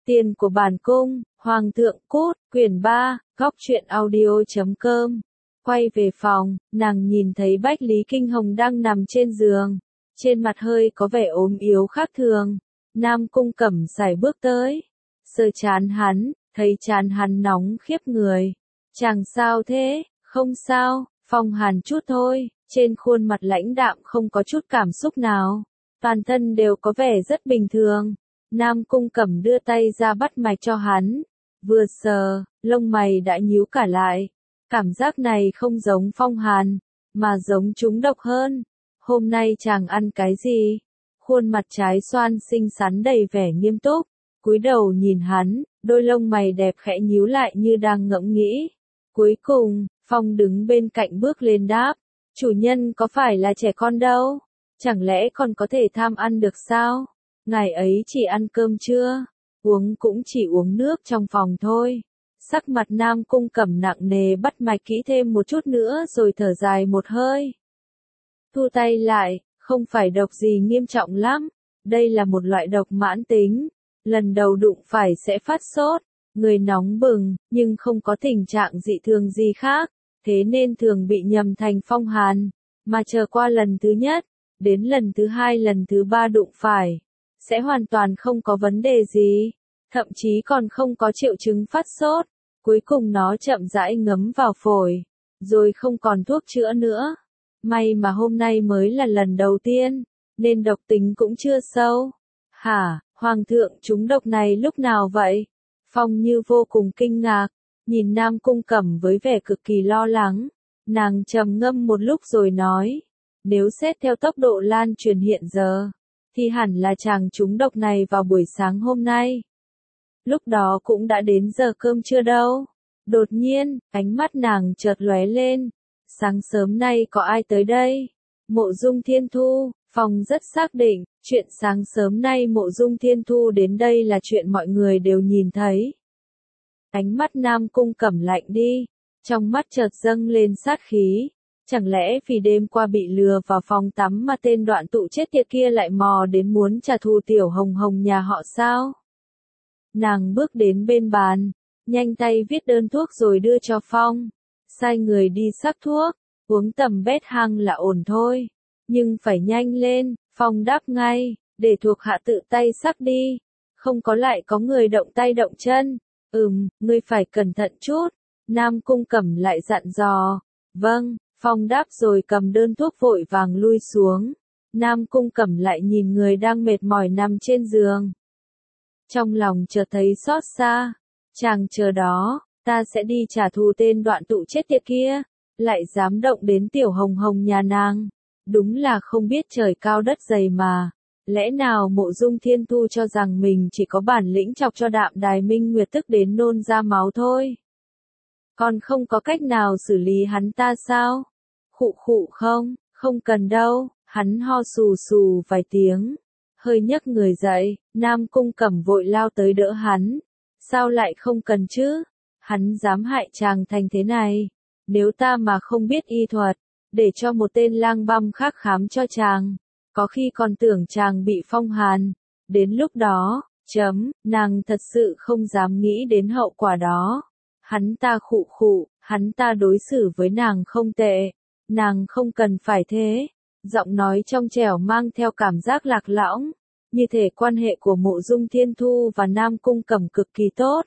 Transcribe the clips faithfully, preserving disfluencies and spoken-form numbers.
Tiền của bản cung, Hoàng thượng cút, quyển ba, góc truyện audio.com. Quay về phòng, nàng nhìn thấy Bách Lý Kinh Hồng đang nằm trên giường. Trên mặt hơi có vẻ ốm yếu khác thường. Nam Cung Cẩm sải bước tới. Sờ chán hắn, thấy chán hắn nóng khiếp người. Chàng sao thế, không sao, phong hàn chút thôi. Trên khuôn mặt lãnh đạm không có chút cảm xúc nào. Toàn thân đều có vẻ rất bình thường. Nam Cung Cẩm đưa tay ra bắt mạch cho hắn. Vừa sờ, lông mày đã nhíu cả lại. Cảm giác này không giống phong hàn, mà giống trúng độc hơn. Hôm nay chàng ăn cái gì? Khuôn mặt trái xoan xinh xắn đầy vẻ nghiêm túc. Cúi đầu nhìn hắn, đôi lông mày đẹp khẽ nhíu lại như đang ngẫm nghĩ. Cuối cùng, Phong đứng bên cạnh bước lên đáp. Chủ nhân có phải là trẻ con đâu? Chẳng lẽ còn có thể tham ăn được sao? Ngày ấy chỉ ăn cơm trưa, uống cũng chỉ uống nước trong phòng thôi. Sắc mặt Nam Cung Cẩm nặng nề bắt mạch kỹ thêm một chút nữa rồi thở dài một hơi. Thu tay lại, không phải độc gì nghiêm trọng lắm. Đây là một loại độc mãn tính. Lần đầu đụng phải sẽ phát sốt, người nóng bừng, nhưng không có tình trạng dị thường gì khác. Thế nên thường bị nhầm thành phong hàn. Mà chờ qua lần thứ nhất, đến lần thứ hai lần thứ ba đụng phải, sẽ hoàn toàn không có vấn đề gì. Thậm chí còn không có triệu chứng phát sốt. Cuối cùng nó chậm rãi ngấm vào phổi, rồi không còn thuốc chữa nữa. May mà hôm nay mới là lần đầu tiên, nên độc tính cũng chưa sâu. Hả, Hoàng thượng trúng độc này lúc nào vậy? Phong Như vô cùng kinh ngạc, nhìn Nam Cung Cẩm với vẻ cực kỳ lo lắng. Nàng trầm ngâm một lúc rồi nói, nếu xét theo tốc độ lan truyền hiện giờ, thì hẳn là chàng trúng độc này vào buổi sáng hôm nay. Lúc đó cũng đã đến giờ cơm trưa đâu. Đột nhiên, ánh mắt nàng chợt lóe lên. Sáng sớm nay có ai tới đây? Mộ Dung Thiên Thu. Phong rất xác định, chuyện sáng sớm nay Mộ Dung Thiên Thu đến đây là chuyện mọi người đều nhìn thấy. Ánh mắt Nam Cung Cẩm lạnh đi, trong mắt chợt dâng lên sát khí. Chẳng lẽ vì đêm qua bị lừa vào phòng tắm mà tên đoạn tụ chết tiệt kia lại mò đến muốn trả thù Tiểu Hồng Hồng nhà họ sao? Nàng bước đến bên bàn, nhanh tay viết đơn thuốc rồi đưa cho Phong. Sai người đi sắc thuốc, uống tầm bét hăng là ổn thôi. Nhưng phải nhanh lên, Phong đáp ngay, để thuộc hạ tự tay sắc đi. Không có lại có người động tay động chân. Ừm, ngươi phải cẩn thận chút. Nam Cung Cẩm lại dặn dò. Vâng, Phong đáp rồi cầm đơn thuốc vội vàng lui xuống. Nam Cung Cẩm lại nhìn người đang mệt mỏi nằm trên giường. Trong lòng chợt thấy xót xa. Chàng chờ đó, ta sẽ đi trả thù tên đoạn tụ chết tiệt kia. Lại dám động đến Tiểu Hồng Hồng nhà nàng. Đúng là không biết trời cao đất dày mà. Lẽ nào Mộ Dung Thiên Thu cho rằng mình chỉ có bản lĩnh chọc cho Đạm Đài Minh Nguyệt tức đến nôn ra máu thôi. Còn không có cách nào xử lý hắn ta sao? Khụ khụ không, không cần đâu. Hắn ho xù xù vài tiếng. Hơi nhấc người dậy, Nam Cung Cẩm vội lao tới đỡ hắn. Sao lại không cần chứ? Hắn dám hại chàng thành thế này. Nếu ta mà không biết y thuật, để cho một tên lang băm khác khám cho chàng, có khi còn tưởng chàng bị phong hàn. Đến lúc đó, chấm, nàng thật sự không dám nghĩ đến hậu quả đó. Hắn ta khụ khụ, hắn ta đối xử với nàng không tệ. Nàng không cần phải thế. Giọng nói trong trẻo mang theo cảm giác lạc lõng. Như thể quan hệ của Mộ Dung Thiên Thu và Nam Cung Cẩm cực kỳ tốt.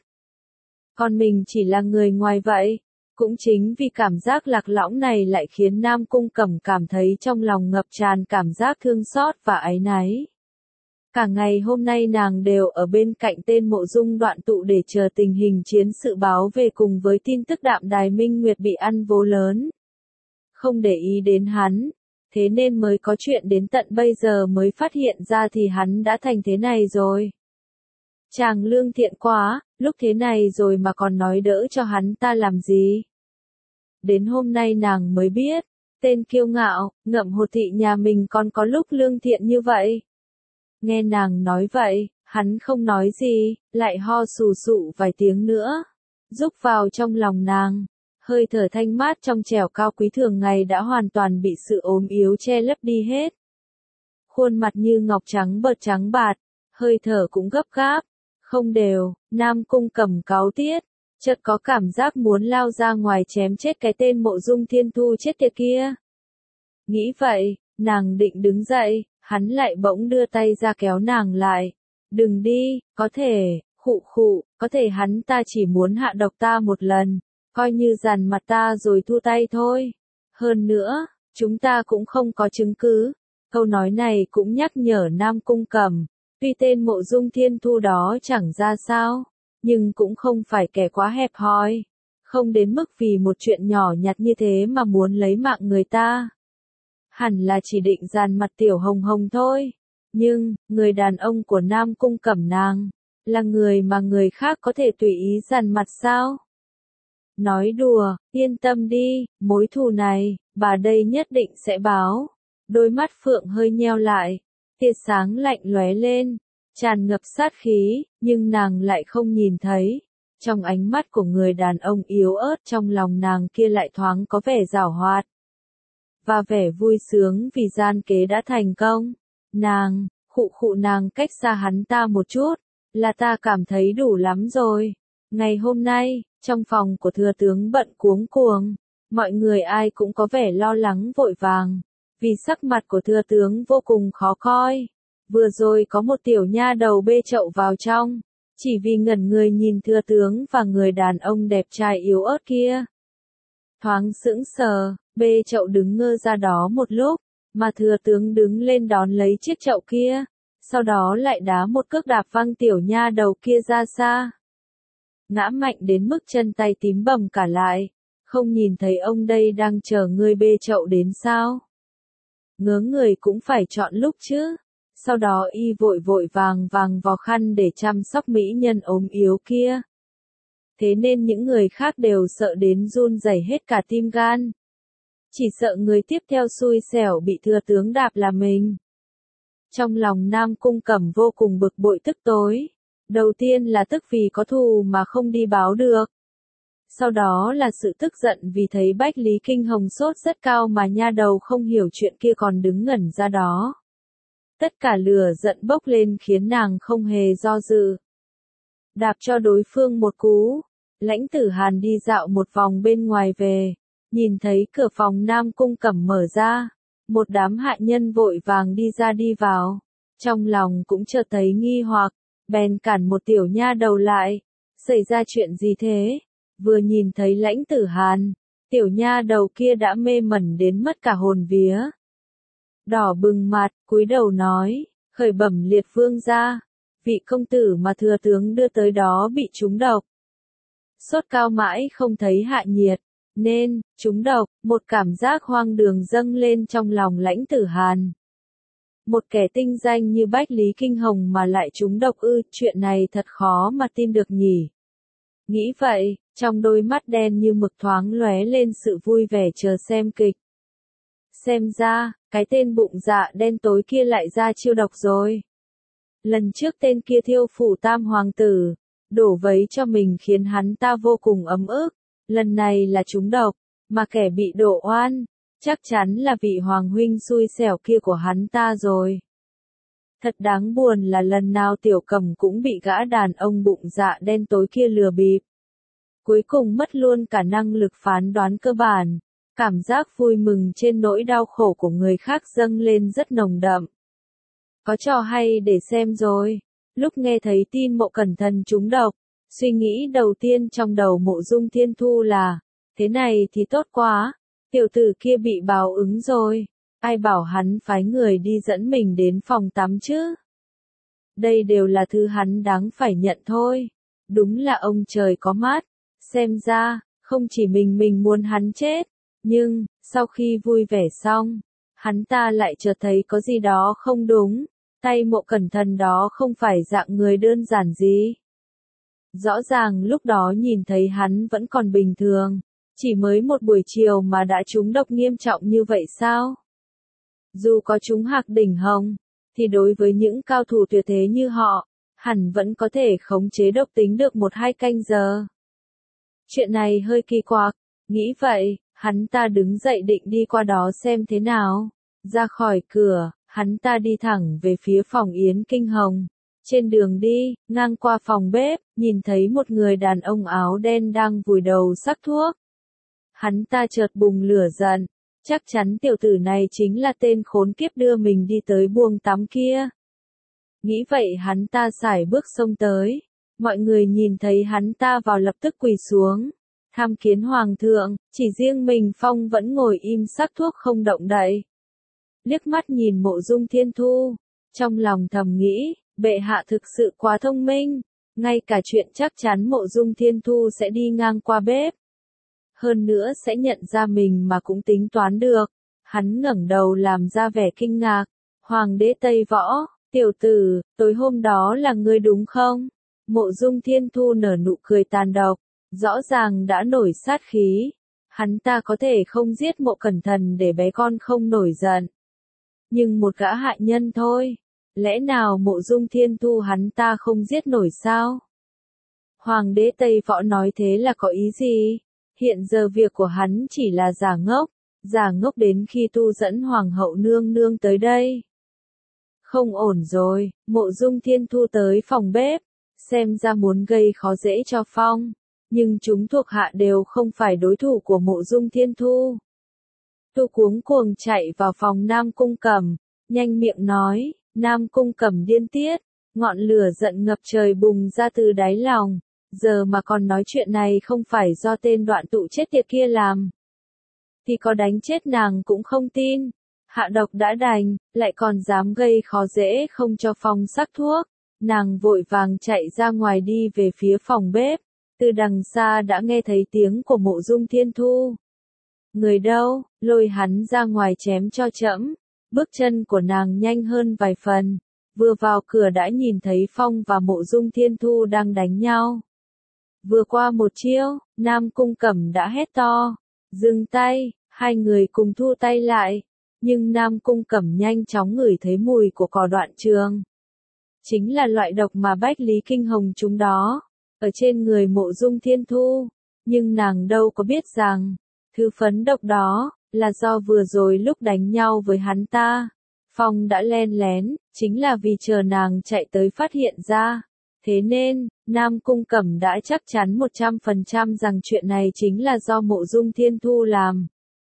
Còn mình chỉ là người ngoài vậy. Cũng chính vì cảm giác lạc lõng này lại khiến Nam Cung Cẩm cảm thấy trong lòng ngập tràn cảm giác thương xót và áy náy. Cả ngày hôm nay nàng đều ở bên cạnh tên Mộ Dung Đoạn Tụ để chờ tình hình chiến sự báo về cùng với tin tức Đạm Đài Minh Nguyệt bị ăn vố lớn. Không để ý đến hắn, thế nên mới có chuyện đến tận bây giờ mới phát hiện ra thì hắn đã thành thế này rồi. Chàng lương thiện quá, lúc thế này rồi mà còn nói đỡ cho hắn ta làm gì. Đến hôm nay nàng mới biết, tên kiêu ngạo, ngậm hột thị nhà mình còn có lúc lương thiện như vậy. Nghe nàng nói vậy, hắn không nói gì, lại ho sù sụ vài tiếng nữa. Rúc vào trong lòng nàng, hơi thở thanh mát trong trẻo cao quý thường ngày đã hoàn toàn bị sự ốm yếu che lấp đi hết. Khuôn mặt như ngọc trắng bợt trắng bạt, hơi thở cũng gấp gáp. Không đều, Nam Cung Cẩm cáu tiết, chợt có cảm giác muốn lao ra ngoài chém chết cái tên Mộ Dung Thiên Thu chết tiệt kia. Nghĩ vậy, nàng định đứng dậy, hắn lại bỗng đưa tay ra kéo nàng lại. Đừng đi, có thể, khụ khụ, có thể hắn ta chỉ muốn hạ độc ta một lần, coi như dằn mặt ta rồi thu tay thôi. Hơn nữa, chúng ta cũng không có chứng cứ. Câu nói này cũng nhắc nhở Nam Cung Cẩm, tuy tên Mộ Dung Thiên Thu đó chẳng ra sao, nhưng cũng không phải kẻ quá hẹp hòi, không đến mức vì một chuyện nhỏ nhặt như thế mà muốn lấy mạng người ta. Hẳn là chỉ định dàn mặt Tiểu Hồng Hồng thôi, nhưng, người đàn ông của Nam Cung Cẩm nàng, là người mà người khác có thể tùy ý dàn mặt sao? Nói đùa, yên tâm đi, mối thù này, bà đây nhất định sẽ báo. Đôi mắt Phượng hơi nheo lại, tia sáng lạnh lóe lên, tràn ngập sát khí, nhưng nàng lại không nhìn thấy. Trong ánh mắt của người đàn ông yếu ớt trong lòng nàng kia lại thoáng có vẻ giảo hoạt. Và vẻ vui sướng vì gian kế đã thành công. Nàng, khụ khụ nàng cách xa hắn ta một chút, là ta cảm thấy đủ lắm rồi. Ngày hôm nay, trong phòng của thừa tướng bận cuống cuồng, mọi người ai cũng có vẻ lo lắng vội vàng, vì sắc mặt của thừa tướng vô cùng khó coi. Vừa rồi có một tiểu nha đầu bê chậu vào trong, chỉ vì ngẩn người nhìn thừa tướng và người đàn ông đẹp trai yếu ớt kia. Thoáng sững sờ, bê chậu đứng ngơ ra đó một lúc, mà thừa tướng đứng lên đón lấy chiếc chậu kia, sau đó lại đá một cước đạp văng tiểu nha đầu kia ra xa. Ngã mạnh đến mức chân tay tím bầm cả lại, không nhìn thấy ông đây đang chờ người bê chậu đến sao? Ngớ người cũng phải chọn lúc chứ. Sau đó y vội vội vàng vàng vò khăn để chăm sóc mỹ nhân ốm yếu kia. Thế nên những người khác đều sợ đến run rẩy hết cả tim gan. Chỉ sợ người tiếp theo xui xẻo bị thừa tướng đạp là mình. Trong lòng Nam Cung Cẩm vô cùng bực bội tức tối. Đầu tiên là tức vì có thù mà không đi báo được. Sau đó là sự tức giận vì thấy Bách Lý Kinh Hồng sốt rất cao mà nha đầu không hiểu chuyện kia còn đứng ngẩn ra đó. Tất cả lửa giận bốc lên khiến nàng không hề do dự. Đạp cho đối phương một cú, Lãnh Tử Hàn đi dạo một vòng bên ngoài về, nhìn thấy cửa phòng Nam Cung Cẩm mở ra, một đám hạ nhân vội vàng đi ra đi vào, trong lòng cũng chợt thấy nghi hoặc, bèn cản một tiểu nha đầu lại, xảy ra chuyện gì thế? Vừa nhìn thấy Lãnh Tử Hàn, tiểu nha đầu kia đã mê mẩn đến mất cả hồn vía. Đỏ bừng mặt, cúi đầu nói, khởi bẩm liệt vương gia, vị công tử mà thừa tướng đưa tới đó bị trúng độc. Sốt cao mãi không thấy hạ nhiệt, nên, trúng độc, một cảm giác hoang đường dâng lên trong lòng Lãnh Tử Hàn. Một kẻ tinh danh như Bách Lý Kinh Hồng mà lại trúng độc ư, chuyện này thật khó mà tin được nhỉ. Nghĩ vậy, trong đôi mắt đen như mực thoáng lóe lên sự vui vẻ chờ xem kịch. Xem ra, cái tên bụng dạ đen tối kia lại ra chiêu độc rồi. Lần trước tên kia thiêu phủ tam hoàng tử, đổ vấy cho mình khiến hắn ta vô cùng ấm ức. Lần này là trúng độc, mà kẻ bị đổ oan, chắc chắn là vị hoàng huynh xui xẻo kia của hắn ta rồi. Thật đáng buồn là lần nào Tiểu Cẩm cũng bị gã đàn ông bụng dạ đen tối kia lừa bịp. Cuối cùng mất luôn cả năng lực phán đoán cơ bản. Cảm giác vui mừng trên nỗi đau khổ của người khác dâng lên rất nồng đậm. Có trò hay để xem rồi. Lúc nghe thấy tin Mộ Cẩn Thần trúng độc, suy nghĩ đầu tiên trong đầu Mộ Dung Thiên Thu là, thế này thì tốt quá, tiểu tử kia bị báo ứng rồi, ai bảo hắn phái người đi dẫn mình đến phòng tắm chứ. Đây đều là thứ hắn đáng phải nhận thôi. Đúng là ông trời có mắt, xem ra, không chỉ mình mình muốn hắn chết. Nhưng, sau khi vui vẻ xong, hắn ta lại chợt thấy có gì đó không đúng, tay Mộ Cẩn Thần đó không phải dạng người đơn giản gì. Rõ ràng lúc đó nhìn thấy hắn vẫn còn bình thường, chỉ mới một buổi chiều mà đã trúng độc nghiêm trọng như vậy sao? Dù có trúng Hạc Đỉnh Hồng, thì đối với những cao thủ tuyệt thế như họ, hẳn vẫn có thể khống chế độc tính được một hai canh giờ. Chuyện này hơi kỳ quặc, nghĩ vậy. Hắn ta đứng dậy định đi qua đó xem thế nào. Ra khỏi cửa, hắn ta đi thẳng về phía phòng Yến Kinh Hồng. Trên đường đi, ngang qua phòng bếp, nhìn thấy một người đàn ông áo đen đang vùi đầu sắc thuốc. Hắn ta chợt bùng lửa giận, chắc chắn tiểu tử này chính là tên khốn kiếp đưa mình đi tới buồng tắm kia. Nghĩ vậy hắn ta sải bước xông tới, mọi người nhìn thấy hắn ta vào lập tức quỳ xuống, tham kiến hoàng thượng, chỉ riêng mình Phong vẫn ngồi im sắc thuốc không động đậy. Liếc mắt nhìn Mộ Dung Thiên Thu, trong lòng thầm nghĩ, bệ hạ thực sự quá thông minh, ngay cả chuyện chắc chắn Mộ Dung Thiên Thu sẽ đi ngang qua bếp. Hơn nữa sẽ nhận ra mình mà cũng tính toán được. Hắn ngẩng đầu làm ra vẻ kinh ngạc. Hoàng đế Tây Võ, tiểu tử, tối hôm đó là ngươi đúng không? Mộ Dung Thiên Thu nở nụ cười tàn độc, rõ ràng đã nổi sát khí. Hắn ta có thể không giết Mộ Cẩn Thần để bé con không nổi giận. Nhưng một gã hạ nhân thôi, lẽ nào Mộ Dung Thiên Thu hắn ta không giết nổi sao? Hoàng đế Tây Võ nói thế là có ý gì? Hiện giờ việc của hắn chỉ là giả ngốc, giả ngốc đến khi tu dẫn Hoàng hậu nương nương tới đây. Không ổn rồi, Mộ Dung Thiên Thu tới phòng bếp, xem ra muốn gây khó dễ cho Phong, nhưng chúng thuộc hạ đều không phải đối thủ của Mộ Dung Thiên Thu. Tu cuống cuồng chạy vào phòng Nam Cung Cẩm, nhanh miệng nói, Nam Cung Cẩm điên tiết, ngọn lửa giận ngập trời bùng ra từ đáy lòng. Giờ mà còn nói chuyện này không phải do tên đoạn tụ chết tiệt kia làm, thì có đánh chết nàng cũng không tin. Hạ độc đã đành, lại còn dám gây khó dễ không cho Phong sắc thuốc. Nàng vội vàng chạy ra ngoài đi về phía phòng bếp, từ đằng xa đã nghe thấy tiếng của Mộ Dung Thiên Thu. Người đâu, lôi hắn ra ngoài chém cho trẫm. Bước chân của nàng nhanh hơn vài phần, vừa vào cửa đã nhìn thấy Phong và Mộ Dung Thiên Thu đang đánh nhau. Vừa qua một chiêu, Nam Cung Cẩm đã hét to, dừng tay, hai người cùng thu tay lại, nhưng Nam Cung Cẩm nhanh chóng ngửi thấy mùi của cỏ đoạn trường. Chính là loại độc mà Bách Lý Kinh Hồng chúng đó, ở trên người Mộ Dung Thiên Thu, nhưng nàng đâu có biết rằng, thứ phấn độc đó, là do vừa rồi lúc đánh nhau với hắn ta, Phong đã len lén, chính là vì chờ nàng chạy tới phát hiện ra. Thế nên, Nam Cung Cẩm đã chắc chắn một trăm phần trăm rằng chuyện này chính là do Mộ Dung Thiên Thu làm.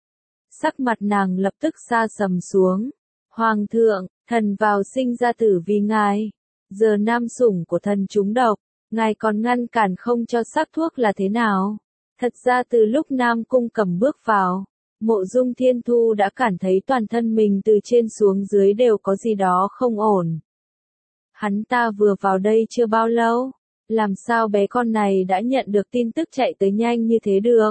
Sắc mặt nàng lập tức sa sầm xuống. Hoàng thượng, thần vào sinh ra tử vì ngài. Giờ nam sủng của thần trúng độc, ngài còn ngăn cản không cho sắc thuốc là thế nào? Thật ra từ lúc Nam Cung Cẩm bước vào, Mộ Dung Thiên Thu đã cảm thấy toàn thân mình từ trên xuống dưới đều có gì đó không ổn. Hắn ta vừa vào đây chưa bao lâu, làm sao bé con này đã nhận được tin tức chạy tới nhanh như thế được?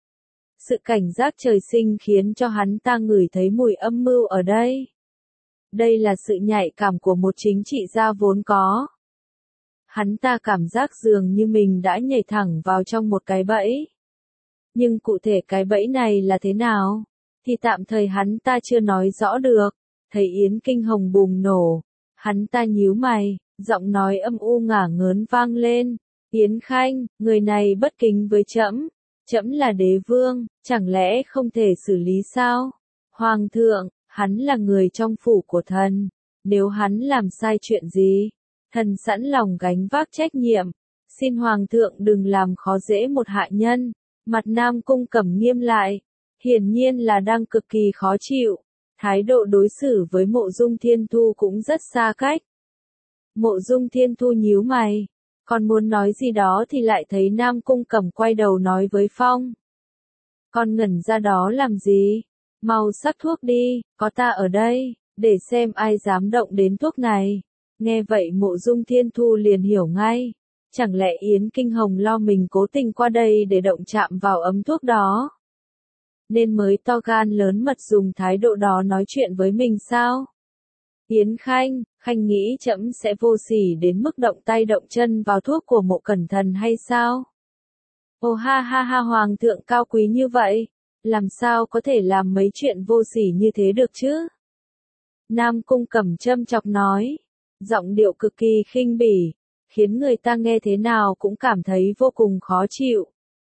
Sự cảnh giác trời sinh khiến cho hắn ta ngửi thấy mùi âm mưu ở đây. Đây là sự nhạy cảm của một chính trị gia vốn có. Hắn ta cảm giác dường như mình đã nhảy thẳng vào trong một cái bẫy. Nhưng cụ thể cái bẫy này là thế nào, thì tạm thời hắn ta chưa nói rõ được. Thấy Yến Kinh Hồng bùng nổ, hắn ta nhíu mày, giọng nói âm u ngả ngớn vang lên. Yến Khanh, người này bất kính với trẫm, trẫm là đế vương, chẳng lẽ không thể xử lý sao? Hoàng thượng, hắn là người trong phủ của thần, nếu hắn làm sai chuyện gì, thần sẵn lòng gánh vác trách nhiệm. Xin Hoàng thượng đừng làm khó dễ một hạ nhân. Mặt Nam Cung Cẩm nghiêm lại, hiển nhiên là đang cực kỳ khó chịu. Thái độ đối xử với Mộ Dung Thiên Thu cũng rất xa cách. Mộ Dung Thiên Thu nhíu mày, còn muốn nói gì đó thì lại thấy Nam Cung Cẩm quay đầu nói với Phong. Con ngẩn ra đó làm gì? Mau sắc thuốc đi, có ta ở đây, để xem ai dám động đến thuốc này. Nghe vậy Mộ Dung Thiên Thu liền hiểu ngay. Chẳng lẽ Yến Kinh Hồng lo mình cố tình qua đây để động chạm vào ấm thuốc đó, nên mới to gan lớn mật dùng thái độ đó nói chuyện với mình sao? Yến Khanh, Khanh nghĩ trẫm sẽ vô sỉ đến mức động tay động chân vào thuốc của Mộ Cẩn Thần hay sao? Ồ ha ha ha, Hoàng thượng cao quý như vậy, làm sao có thể làm mấy chuyện vô sỉ như thế được chứ? Nam Cung Cẩm châm chọc nói, giọng điệu cực kỳ khinh bỉ, khiến người ta nghe thế nào cũng cảm thấy vô cùng khó chịu.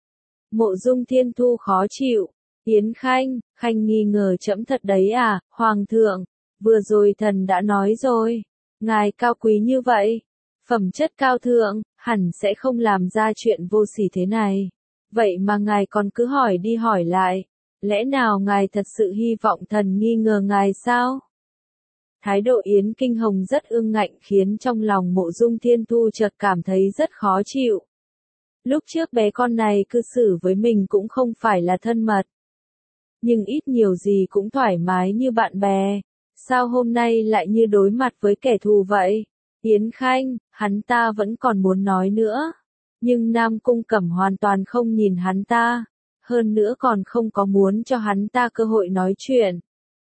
Mộ Dung Thiên Thu khó chịu. Yến Khanh, Khanh nghi ngờ trẫm thật đấy à? Hoàng thượng, vừa rồi thần đã nói rồi, ngài cao quý như vậy, Phẩm chất cao thượng, hẳn sẽ không làm ra chuyện vô sỉ thế này. Vậy mà ngài còn cứ hỏi đi hỏi lại. Lẽ nào ngài thật sự hy vọng thần nghi ngờ ngài sao? Thái độ Yến Kinh Hồng rất ương ngạnh khiến trong lòng Mộ Dung Thiên Thu chợt cảm thấy rất khó chịu. Lúc trước bé con này cư xử với mình cũng không phải là thân mật. Nhưng ít nhiều gì cũng thoải mái như bạn bè. Sao hôm nay lại như đối mặt với kẻ thù vậy? Yến Khanh, hắn ta vẫn còn muốn nói nữa. Nhưng Nam Cung Cẩm hoàn toàn không nhìn hắn ta. Hơn nữa còn không có muốn cho hắn ta cơ hội nói chuyện.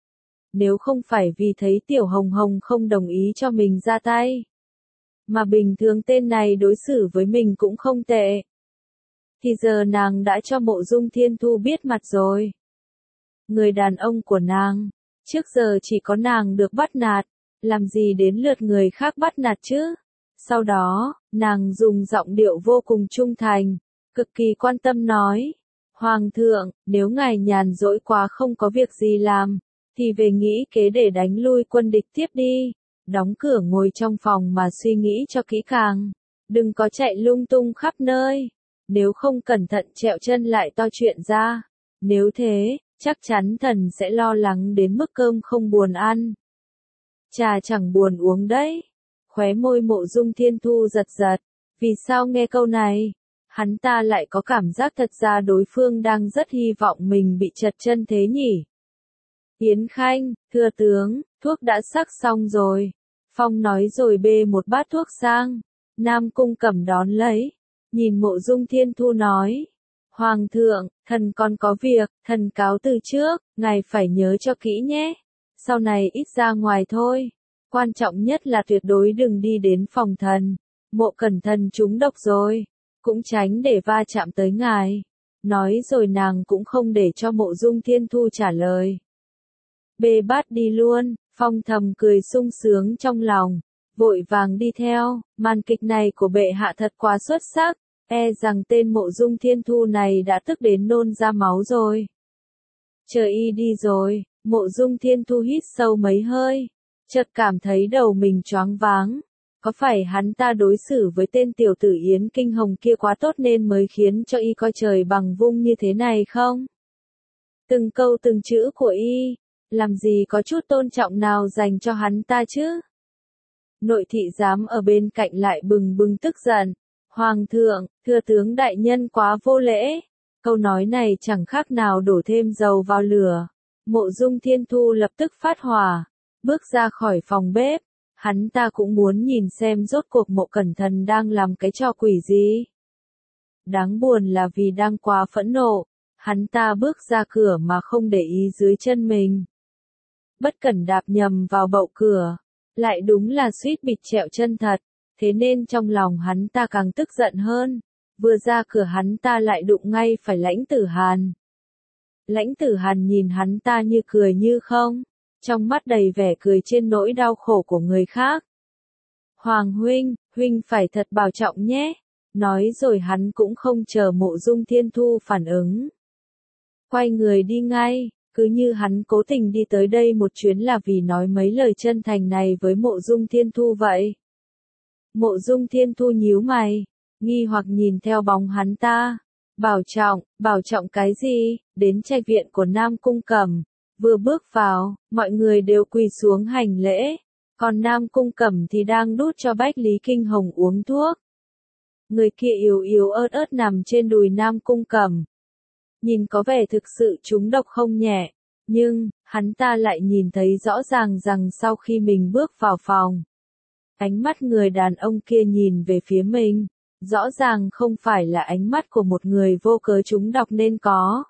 Nếu không phải vì thấy Tiểu Hồng Hồng không đồng ý cho mình ra tay. Mà bình thường tên này đối xử với mình cũng không tệ. Thì giờ nàng đã cho Mộ Dung Thiên Thu biết mặt rồi. Người đàn ông của nàng, trước giờ chỉ có nàng được bắt nạt, làm gì đến lượt người khác bắt nạt chứ? Sau đó, nàng dùng giọng điệu vô cùng trung thành, cực kỳ quan tâm nói. Hoàng thượng, nếu ngài nhàn rỗi quá không có việc gì làm, thì về nghĩ kế để đánh lui quân địch tiếp đi. Đóng cửa ngồi trong phòng mà suy nghĩ cho kỹ càng. Đừng có chạy lung tung khắp nơi. Nếu không cẩn thận trẹo chân lại to chuyện ra. Nếu thế, chắc chắn thần sẽ lo lắng đến mức cơm không buồn ăn. Trà chẳng buồn uống đấy. Khóe môi Mộ Dung Thiên Thu giật giật. Vì sao nghe câu này? Hắn ta lại có cảm giác thật ra đối phương đang rất hy vọng mình bị trật chân thế nhỉ? Yến Khanh, thưa tướng, thuốc đã sắc xong rồi. Phong nói rồi bê một bát thuốc sang. Nam Cung Cẩm đón lấy. Nhìn Mộ Dung Thiên Thu nói. Hoàng thượng, thần còn có việc, thần cáo từ trước, ngài phải nhớ cho kỹ nhé. Sau này ít ra ngoài thôi. Quan trọng nhất là tuyệt đối đừng đi đến phòng thần. Mộ Cẩn Thần trúng độc rồi. Cũng tránh để va chạm tới ngài. Nói rồi nàng cũng không để cho Mộ Dung Thiên Thu trả lời. Bê bát đi luôn, Phong thầm cười sung sướng trong lòng. Vội vàng đi theo, màn kịch này của bệ hạ thật quá xuất sắc. E rằng tên Mộ Dung Thiên Thu này đã tức đến nôn ra máu rồi. Chờ y đi rồi, Mộ Dung Thiên Thu hít sâu mấy hơi. Chợt cảm thấy đầu mình choáng váng. Có phải hắn ta đối xử với tên tiểu tử Yến Kinh Hồng kia quá tốt nên mới khiến cho y coi trời bằng vung như thế này không? Từng câu từng chữ của y, làm gì có chút tôn trọng nào dành cho hắn ta chứ? Nội thị giám ở bên cạnh lại bừng bừng tức giận. Hoàng thượng, thưa tướng đại nhân quá vô lễ. Câu nói này chẳng khác nào đổ thêm dầu vào lửa. Mộ Dung Thiên Thu lập tức phát hỏa, bước ra khỏi phòng bếp. Hắn ta cũng muốn nhìn xem rốt cuộc Mộ Cẩn Thần đang làm cái trò quỷ gì. Đáng buồn là vì đang quá phẫn nộ, hắn ta bước ra cửa mà không để ý dưới chân mình. Bất cẩn đạp nhầm vào bậu cửa, lại đúng là suýt bịt trẹo chân thật, thế nên trong lòng hắn ta càng tức giận hơn. Vừa ra cửa hắn ta lại đụng ngay phải Lãnh Tử Hàn. Lãnh Tử Hàn nhìn hắn ta như cười như không, trong mắt đầy vẻ cười trên nỗi đau khổ của người khác. Hoàng huynh, huynh phải thật bảo trọng nhé. Nói rồi hắn cũng không chờ Mộ Dung Thiên Thu phản ứng. Quay người đi ngay, cứ như hắn cố tình đi tới đây một chuyến là vì nói mấy lời chân thành này với Mộ Dung Thiên Thu vậy. Mộ Dung Thiên Thu nhíu mày, nghi hoặc nhìn theo bóng hắn ta. Bảo trọng, bảo trọng cái gì? Đến trạch viện của Nam Cung Cẩm. Vừa bước vào, mọi người đều quỳ xuống hành lễ. Còn Nam Cung Cẩm thì đang đút cho Bách Lý Kinh Hồng uống thuốc. Người kia yếu yếu ớt ớt nằm trên đùi Nam Cung Cẩm. Nhìn có vẻ thực sự trúng độc không nhẹ. Nhưng, hắn ta lại nhìn thấy rõ ràng rằng sau khi mình bước vào phòng, ánh mắt người đàn ông kia nhìn về phía mình, rõ ràng không phải là ánh mắt của một người vô cớ trúng độc nên có,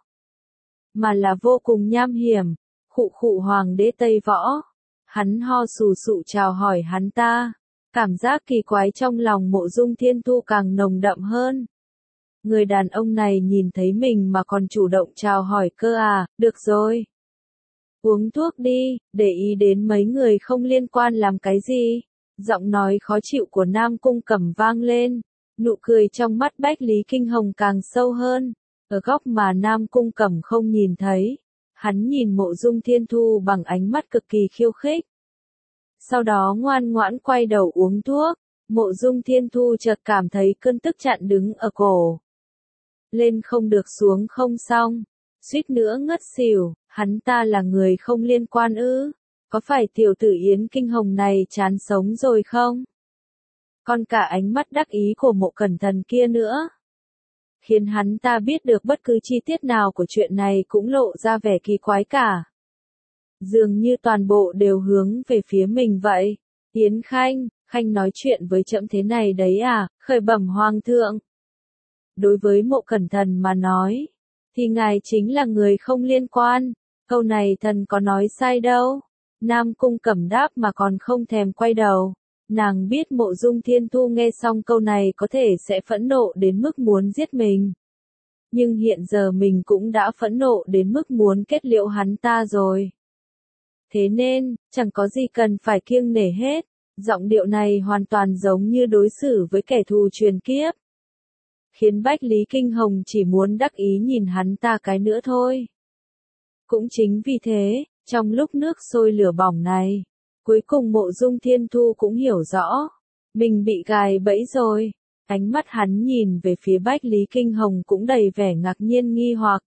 mà là vô cùng nham hiểm. Khụ khụ Hoàng đế Tây Võ. Hắn ho sù sụ chào hỏi hắn ta. Cảm giác kỳ quái trong lòng Mộ Dung Thiên Thu càng nồng đậm hơn. Người đàn ông này nhìn thấy mình mà còn chủ động chào hỏi cơ à, được rồi. Uống thuốc đi, để ý đến mấy người không liên quan làm cái gì. Giọng nói khó chịu của Nam Cung Cẩm vang lên. Nụ cười trong mắt Bách Lý Kinh Hồng càng sâu hơn. Ở góc mà Nam Cung Cẩm không nhìn thấy. Hắn nhìn Mộ Dung Thiên Thu bằng ánh mắt cực kỳ khiêu khích. Sau đó ngoan ngoãn quay đầu uống thuốc. Mộ Dung Thiên Thu chợt cảm thấy cơn tức chặn đứng ở cổ. Lên không được xuống không xong, suýt nữa ngất xỉu, hắn ta là người không liên quan ư? Có phải tiểu tử Yến Kinh Hồng này chán sống rồi không? Còn cả ánh mắt đắc ý của Mộ Cẩn Thần kia nữa, khiến hắn ta biết được bất cứ chi tiết nào của chuyện này cũng lộ ra vẻ kỳ quái cả. Dường như toàn bộ đều hướng về phía mình vậy. Yến Khanh, Khanh nói chuyện với trẫm thế này đấy à, khởi bẩm hoàng thượng. Đối với Mộ Cẩn Thần mà nói, thì ngài chính là người không liên quan, câu này thần có nói sai đâu. Nam Cung Cẩm đáp mà còn không thèm quay đầu. Nàng biết Mộ Dung Thiên Thu nghe xong câu này có thể sẽ phẫn nộ đến mức muốn giết mình. Nhưng hiện giờ mình cũng đã phẫn nộ đến mức muốn kết liễu hắn ta rồi. Thế nên, chẳng có gì cần phải kiêng nể hết. Giọng điệu này hoàn toàn giống như đối xử với kẻ thù truyền kiếp. Khiến Bách Lý Kinh Hồng chỉ muốn đắc ý nhìn hắn ta cái nữa thôi. Cũng chính vì thế, trong lúc nước sôi lửa bỏng này, cuối cùng Mộ Dung Thiên Thu cũng hiểu rõ, mình bị gài bẫy rồi. Ánh mắt hắn nhìn về phía Bách Lý Kinh Hồng cũng đầy vẻ ngạc nhiên nghi hoặc.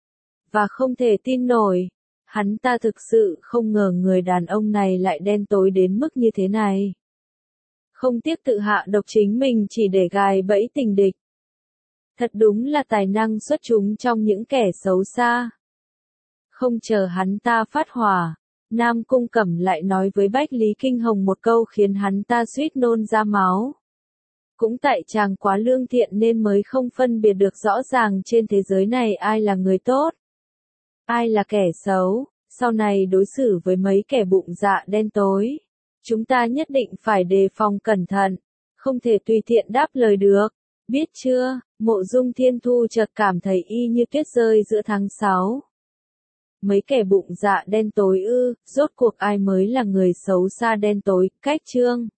Và không thể tin nổi, hắn ta thực sự không ngờ người đàn ông này lại đen tối đến mức như thế này. Không tiếc tự hạ độc chính mình chỉ để gài bẫy tình địch. Thật đúng là tài năng xuất chúng trong những kẻ xấu xa. Không chờ hắn ta phát hỏa, Nam Cung Cẩm lại nói với Bách Lý Kinh Hồng một câu khiến hắn ta suýt nôn ra máu. Cũng tại chàng quá lương thiện nên mới không phân biệt được rõ ràng trên thế giới này ai là người tốt, ai là kẻ xấu. Sau này đối xử với mấy kẻ bụng dạ đen tối, chúng ta nhất định phải đề phòng cẩn thận, không thể tùy tiện đáp lời được. Biết chưa? Mộ Dung Thiên Thu chợt cảm thấy y như tuyết rơi giữa tháng sáu. Mấy kẻ bụng dạ đen tối ư, rốt cuộc ai mới là người xấu xa đen tối, cách chương.